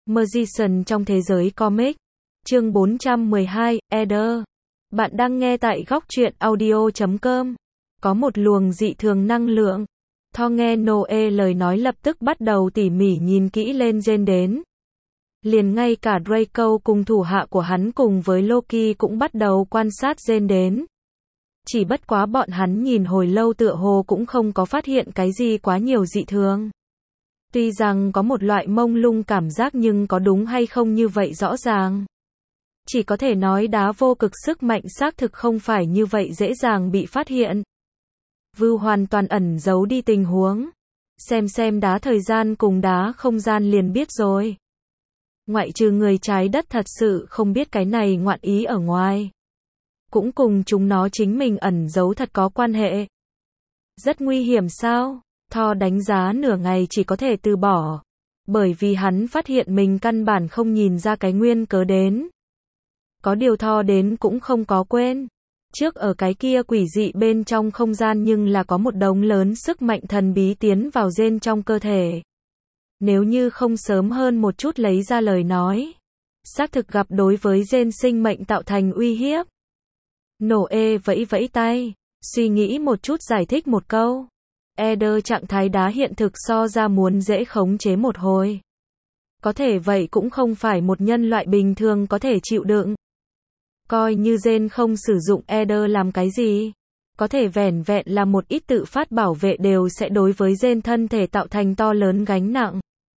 Magician trong thế giới comic. Chương 412, Eder. Bạn đang nghe tại góc truyện audio.com. Có một luồng dị thường năng lượng. Thor nghe Noe lời nói lập tức bắt đầu tỉ mỉ nhìn kỹ lên Jane đến. Liền ngay cả Draco cùng thủ hạ của hắn cùng với Loki cũng bắt đầu quan sát Jane đến. Chỉ bất quá bọn hắn nhìn hồi lâu tựa hồ cũng không có phát hiện cái gì quá nhiều dị thường. Tuy rằng có một loại mông lung cảm giác nhưng có đúng hay không như vậy rõ ràng. Chỉ có thể nói đá vô cực sức mạnh xác thực không phải như vậy dễ dàng bị phát hiện. Vưu hoàn toàn ẩn giấu đi tình huống. Xem đá thời gian cùng đá không gian liền biết rồi. Ngoại trừ người trái đất thật sự không biết cái này ngoạn ý ở ngoài. Cũng cùng chúng nó chính mình ẩn giấu thật có quan hệ. Rất nguy hiểm sao? Thor đánh giá nửa ngày chỉ có thể từ bỏ. Bởi vì hắn phát hiện mình căn bản không nhìn ra cái nguyên cớ đến. Có điều Thor đến cũng không có quên. Trước ở cái kia quỷ dị bên trong không gian nhưng là có một đống lớn sức mạnh thần bí tiến vào Jane trong cơ thể. Nếu như không sớm hơn một chút lấy ra lời nói. Xác thực gặp đối với Jane sinh mệnh tạo thành uy hiếp. Noe vẫy vẫy tay. Suy nghĩ một chút giải thích một câu. Eder trạng thái đá hiện thực so ra muốn dễ khống chế một hồi. Có thể vậy cũng không phải một nhân loại bình thường có thể chịu đựng. Coi như Jane không sử dụng Eder làm cái gì. Có thể vẻn vẹn là một ít tự phát bảo vệ đều sẽ đối với Jane thân thể tạo thành to lớn gánh nặng.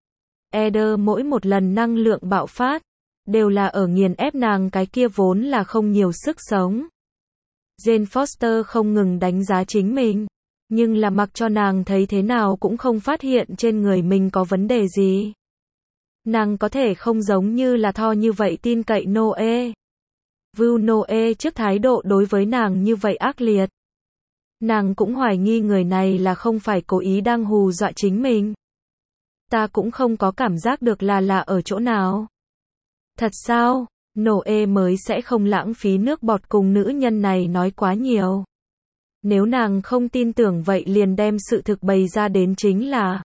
Eder mỗi một lần năng lượng bạo phát, đều là ở nghiền ép nàng cái kia vốn là không nhiều sức sống. Jane Foster không ngừng đánh giá chính mình. Nhưng là mặc cho nàng thấy thế nào cũng không phát hiện trên người mình có vấn đề gì. Nàng có thể không giống như là Thor như vậy tin cậy Noe. Vưu Noe trước thái độ đối với nàng như vậy ác liệt. Nàng cũng hoài nghi người này là không phải cố ý đang hù dọa chính mình. Ta cũng không có cảm giác được là ở chỗ nào. Thật sao? Noe mới sẽ không lãng phí nước bọt cùng nữ nhân này nói quá nhiều. Nếu nàng không tin tưởng vậy liền đem sự thực bày ra đến chính là.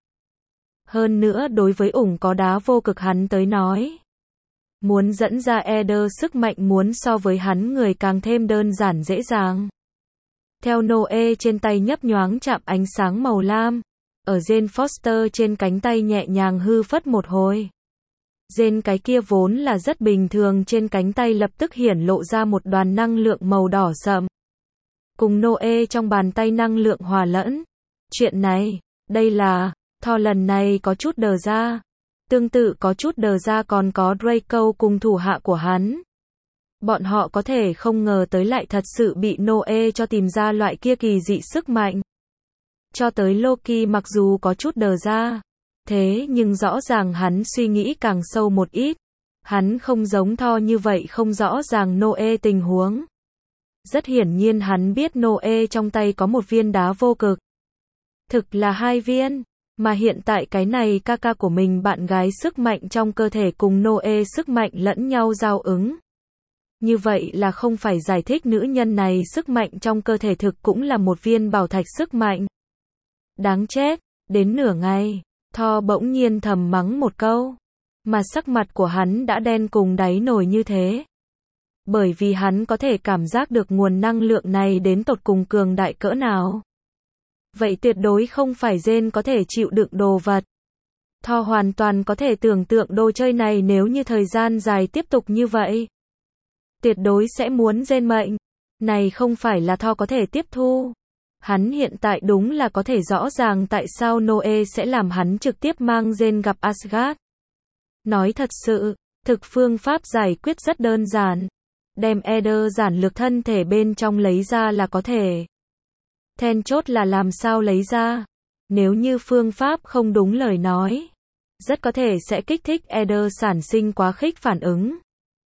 Hơn nữa đối với có đá vô cực hắn tới nói. Muốn dẫn ra Eder sức mạnh muốn so với hắn người càng thêm đơn giản dễ dàng. Theo Noe trên tay nhấp nhoáng chạm ánh sáng màu lam. Ở Jane Foster trên cánh tay nhẹ nhàng hư phất một hồi. Jane cái kia vốn là rất bình thường trên cánh tay lập tức hiển lộ ra một đoàn năng lượng màu đỏ sậm. Cùng Noe trong bàn tay năng lượng hòa lẫn. Chuyện này, đây là, Thor lần này có chút đờ ra. Tương tự có chút đờ ra còn có Draco cùng thủ hạ của hắn. Bọn họ có thể không ngờ tới lại thật sự bị Noe cho tìm ra loại kia kỳ dị sức mạnh. Cho tới Loki mặc dù có chút đờ ra. Thế nhưng rõ ràng hắn suy nghĩ càng sâu một ít. Hắn không giống Thor như vậy không rõ ràng Noe tình huống. Rất hiển nhiên hắn biết Noe trong tay có một viên đá vô cực. Thực là 2 viên. Mà hiện tại cái này ca của mình bạn gái sức mạnh trong cơ thể cùng Noe sức mạnh lẫn nhau giao ứng. Như vậy là không phải giải thích nữ nhân này sức mạnh trong cơ thể thực cũng là một viên bảo thạch sức mạnh. Đáng chết, đến nửa ngày, Thor bỗng nhiên thầm mắng một câu. Mà sắc mặt của hắn đã đen cùng đáy nồi như thế. Bởi vì hắn có thể cảm giác được nguồn năng lượng này đến tột cùng cường đại cỡ nào. Vậy tuyệt đối không phải Jane có thể chịu đựng đồ vật. Thor hoàn toàn có thể tưởng tượng đồ chơi này nếu như thời gian dài tiếp tục như vậy. Tuyệt đối sẽ muốn Jane mệnh. Này không phải là Thor có thể tiếp thu. Hắn hiện tại đúng là có thể rõ ràng tại sao Noe sẽ làm hắn trực tiếp mang Jane gặp Asgard. Nói thật sự, thực phương pháp giải quyết rất đơn giản. Đem Eder giản lược thân thể bên trong lấy ra là có thể. Then chốt là làm sao lấy ra. Nếu như phương pháp không đúng lời nói. Rất có thể sẽ kích thích Eder sản sinh quá khích phản ứng.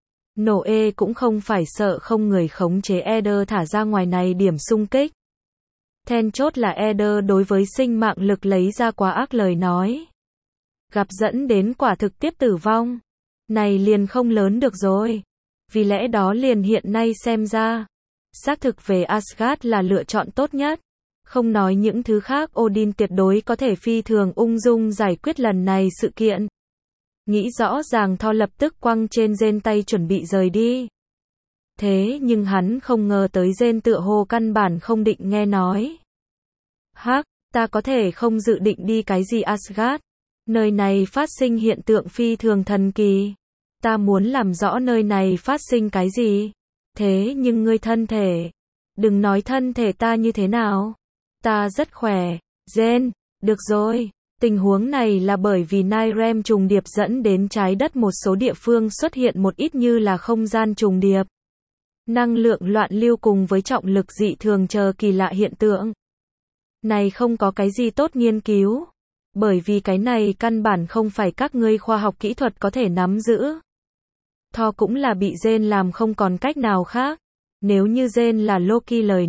Noe cũng không phải sợ không người khống chế Eder thả ra ngoài này điểm xung kích. Then chốt là Eder đối với sinh mạng lực lấy ra quá ác lời nói. Gặp dẫn đến quả thực tiếp tử vong. Này liền không lớn được rồi. Vì lẽ đó liền hiện nay xem ra. Xác thực về Asgard là lựa chọn tốt nhất. Không nói những thứ khác Odin tuyệt đối có thể phi thường ung dung giải quyết lần này sự kiện. Nghĩ rõ ràng Thor lập tức quăng trên Jane tay chuẩn bị rời đi. Thế nhưng hắn không ngờ tới Jane tựa hồ căn bản không định nghe nói. Hắc, ta có thể không dự định đi cái gì Asgard. Nơi này phát sinh hiện tượng phi thường thần kỳ. Ta muốn làm rõ nơi này phát sinh cái gì. Thế nhưng ngươi thân thể. Đừng nói thân thể ta như thế nào. Ta rất khỏe. Jane, được rồi. Tình huống này là bởi vì Nirem trùng điệp dẫn đến trái đất một số địa phương xuất hiện một ít như là không gian trùng điệp. Năng lượng loạn lưu cùng với trọng lực dị thường chờ kỳ lạ hiện tượng. Này không có cái gì tốt nghiên cứu. Bởi vì cái này căn bản không phải các ngươi khoa học kỹ thuật có thể nắm giữ. Thor cũng là bị Jane làm không còn cách nào khác. Nếu như Jane là Loki lời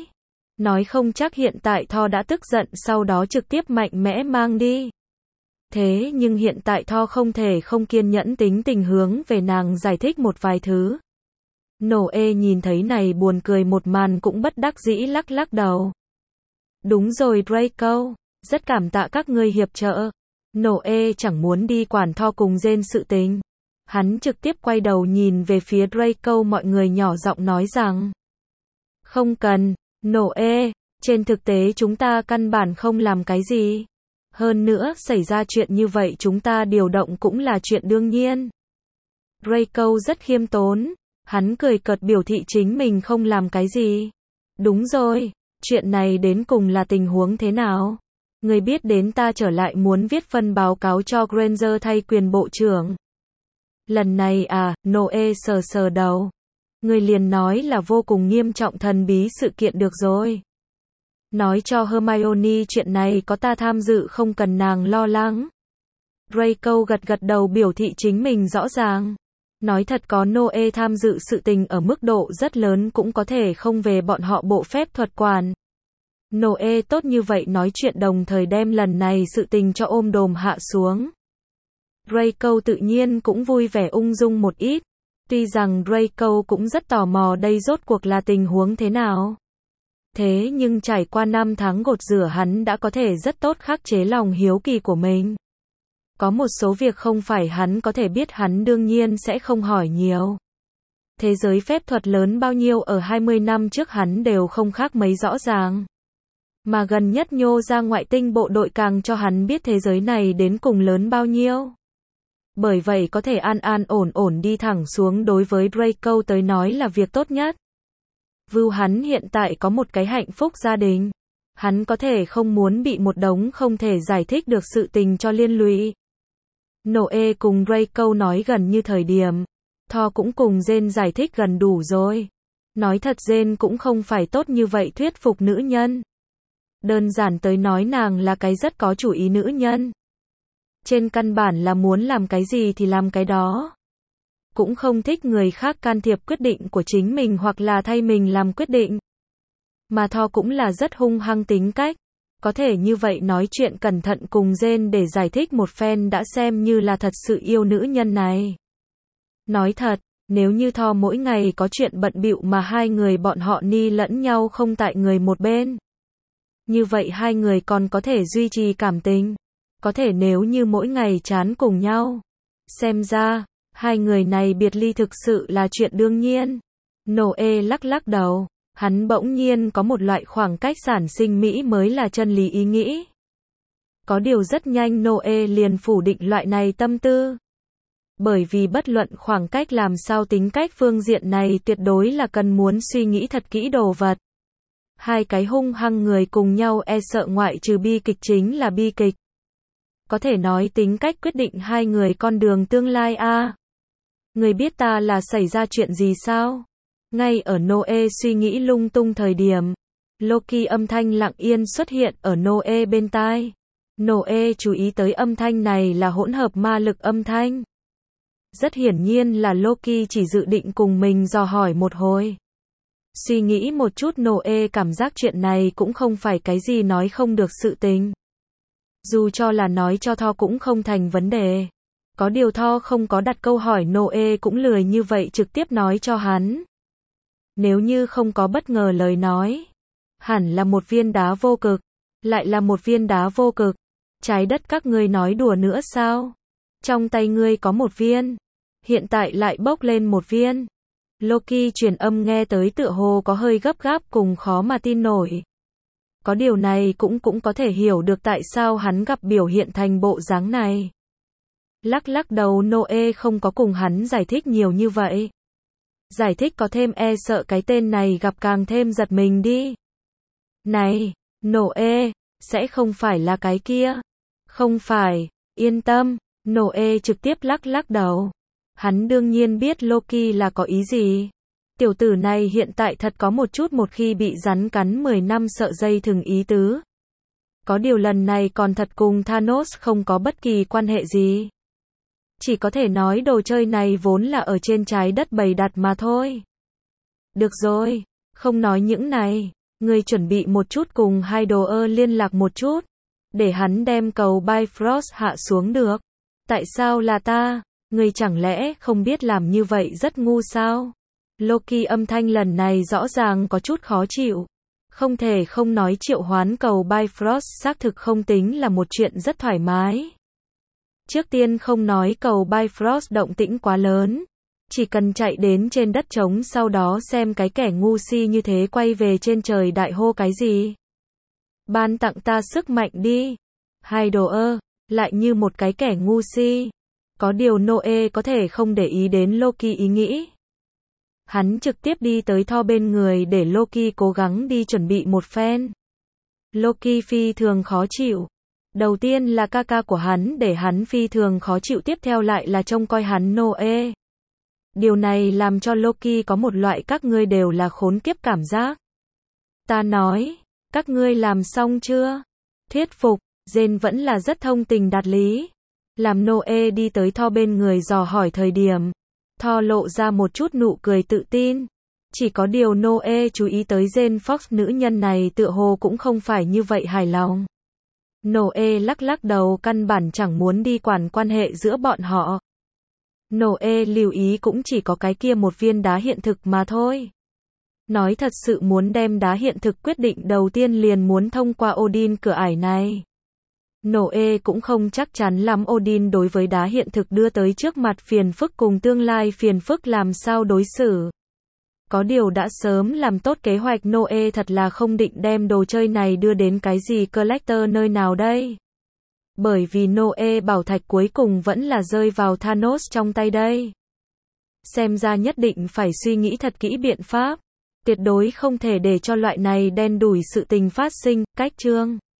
nói không chắc hiện tại Thor đã tức giận sau đó trực tiếp mạnh mẽ mang đi. Thế nhưng hiện tại Thor không thể không kiên nhẫn tính tình hướng về nàng giải thích một vài thứ. Noe nhìn thấy này buồn cười một màn cũng bất đắc dĩ lắc lắc đầu. Đúng rồi Draco, rất cảm tạ các ngươi hiệp trợ. Noe chẳng muốn đi quản Thor cùng Jane sự tình. Hắn trực tiếp quay đầu nhìn về phía Draco, mọi người nhỏ giọng nói rằng. Không cần, Noe, trên thực tế chúng ta căn bản không làm cái gì. Hơn nữa, xảy ra chuyện như vậy chúng ta điều động cũng là chuyện đương nhiên. Draco rất khiêm tốn. Hắn cười cợt biểu thị chính mình không làm cái gì. Đúng rồi, chuyện này đến cùng là tình huống thế nào? Người biết đến ta trở lại muốn viết phân báo cáo cho Granger thay quyền bộ trưởng. Lần này à, Noe sờ sờ đầu. Người liền nói là vô cùng nghiêm trọng thần bí sự kiện được rồi. Nói cho Hermione chuyện này có ta tham dự không cần nàng lo lắng. Draco gật gật đầu biểu thị chính mình rõ ràng. Nói thật có Noe tham dự sự tình ở mức độ rất lớn cũng có thể không về bọn họ bộ phép thuật quản. Noe tốt như vậy nói chuyện đồng thời đem lần này sự tình cho ôm đồm hạ xuống. Draco tự nhiên cũng vui vẻ ung dung một ít. Tuy rằng Draco cũng rất tò mò đây rốt cuộc là tình huống thế nào. Thế nhưng trải qua 5 tháng gột rửa hắn đã có thể rất tốt khắc chế lòng hiếu kỳ của mình. Có một số việc không phải hắn có thể biết hắn đương nhiên sẽ không hỏi nhiều. Thế giới phép thuật lớn bao nhiêu ở 20 năm trước hắn đều không khác mấy rõ ràng. Mà gần nhất nhô ra ngoại tinh bộ đội càng cho hắn biết thế giới này đến cùng lớn bao nhiêu. Bởi vậy có thể an an ổn ổn đi thẳng xuống đối với Draco tới nói là việc tốt nhất. Vưu hắn hiện tại có một cái hạnh phúc gia đình. Hắn có thể không muốn bị một đống không thể giải thích được sự tình cho liên lụy. Noe cùng Draco nói gần như thời điểm. Thor cũng cùng Jane giải thích gần đủ rồi. Nói thật Jane cũng không phải tốt như vậy thuyết phục nữ nhân. Đơn giản tới nói nàng là cái rất có chủ ý nữ nhân. Trên căn bản là muốn làm cái gì thì làm cái đó. Cũng không thích người khác can thiệp quyết định của chính mình hoặc là thay mình làm quyết định. Mà Thor cũng là rất hung hăng tính cách. Có thể như vậy nói chuyện cẩn thận cùng Jane để giải thích một phen đã xem như là thật sự yêu nữ nhân này. Nói thật, nếu như Thor mỗi ngày có chuyện bận bịu mà hai người bọn họ ni lẫn nhau không tại người một bên. Như vậy hai người còn có thể duy trì cảm tình. Có thể nếu như mỗi ngày chán cùng nhau. Xem ra, hai người này biệt ly thực sự là chuyện đương nhiên. Noe lắc lắc đầu. Hắn bỗng nhiên có một loại khoảng cách sản sinh Mỹ mới là chân lý ý nghĩ. Có điều rất nhanh Noe liền phủ định loại này tâm tư. Bởi vì bất luận khoảng cách làm sao tính cách phương diện này tuyệt đối là cần muốn suy nghĩ thật kỹ đồ vật. Hai cái hung hăng người cùng nhau e sợ ngoại trừ bi kịch chính là bi kịch. Có thể nói tính cách quyết định hai người con đường tương lai a. Người biết ta là xảy ra chuyện gì sao? Ngay ở Noe suy nghĩ lung tung thời điểm, Loki âm thanh lặng yên xuất hiện ở Noe bên tai. Noe chú ý tới âm thanh này là hỗn hợp ma lực âm thanh. Rất hiển nhiên là Loki chỉ dự định cùng mình dò hỏi một hồi. Suy nghĩ một chút Noe cảm giác chuyện này cũng không phải cái gì nói không được sự tình. Dù cho là nói cho Thor cũng không thành vấn đề. Có điều Thor không có đặt câu hỏi Noe cũng lười như vậy trực tiếp nói cho hắn. Nếu như không có bất ngờ lời nói, hẳn là một viên đá vô cực, lại là một viên đá vô cực. Trái đất các ngươi nói đùa nữa sao? Trong tay ngươi có một viên. Hiện tại lại bốc lên một viên. Loki truyền âm nghe tới tựa hồ có hơi gấp gáp cùng khó mà tin nổi. Có điều này cũng có thể hiểu được tại sao hắn gặp biểu hiện thành bộ dáng này. Lắc lắc đầu Noe không có cùng hắn giải thích nhiều như vậy. Giải thích có thêm e sợ cái tên này gặp càng thêm giật mình đi. Này, Noe, sẽ không phải là cái kia. Không phải, yên tâm, Noe trực tiếp lắc lắc đầu. Hắn đương nhiên biết Loki là có ý gì. Tiểu tử này hiện tại thật có một chút một khi bị rắn cắn 10 năm sợ dây thừng ý tứ. Có điều lần này còn thật cùng Thanos không có bất kỳ quan hệ gì. Chỉ có thể nói đồ chơi này vốn là ở trên trái đất bày đặt mà thôi. Được rồi, không nói những này, ngươi chuẩn bị một chút cùng hai đồ ơ liên lạc một chút, để hắn đem cầu Bifrost hạ xuống được. Tại sao là ta? Ngươi chẳng lẽ không biết làm như vậy rất ngu sao? Loki âm thanh lần này rõ ràng có chút khó chịu. Không thể không nói triệu hoán cầu Bifrost xác thực không tính là một chuyện rất thoải mái. Trước tiên không nói cầu Bifrost động tĩnh quá lớn. Chỉ cần chạy đến trên đất trống sau đó xem cái kẻ ngu si như thế quay về trên trời đại hô cái gì. Ban tặng ta sức mạnh đi. Hai đồ ơ, lại như một cái kẻ ngu si. Có điều Noe có thể không để ý đến Loki ý nghĩ. Hắn trực tiếp đi tới Thor bên người để Loki cố gắng đi chuẩn bị một phen. Loki phi thường khó chịu. Đầu tiên là ca ca của hắn để hắn phi thường khó chịu, tiếp theo lại là trông coi hắn Noe. Điều này làm cho Loki có một loại các ngươi đều là khốn kiếp cảm giác. Ta nói, các ngươi làm xong chưa? Thuyết phục, Jane vẫn là rất thông tình đạt lý. Làm Noe đi tới Thor bên người dò hỏi thời điểm. Thor lộ ra một chút nụ cười tự tin. Chỉ có điều Noe chú ý tới Jane Fox nữ nhân này tựa hồ cũng không phải như vậy hài lòng. Noe lắc lắc đầu căn bản chẳng muốn đi quản quan hệ giữa bọn họ. Noe lưu ý cũng chỉ có cái kia một viên đá hiện thực mà thôi. Nói thật sự muốn đem đá hiện thực quyết định đầu tiên liền muốn thông qua Odin cửa ải này. Noe cũng không chắc chắn lắm Odin đối với đá hiện thực đưa tới trước mặt phiền phức cùng tương lai phiền phức làm sao đối xử. Có điều đã sớm làm tốt kế hoạch Noe thật là không định đem đồ chơi này đưa đến cái gì collector nơi nào đây. Bởi vì Noe bảo thạch cuối cùng vẫn là rơi vào Thanos trong tay đây. Xem ra nhất định phải suy nghĩ thật kỹ biện pháp. Tuyệt đối không thể để cho loại này đen đủi sự tình phát sinh. Cách chương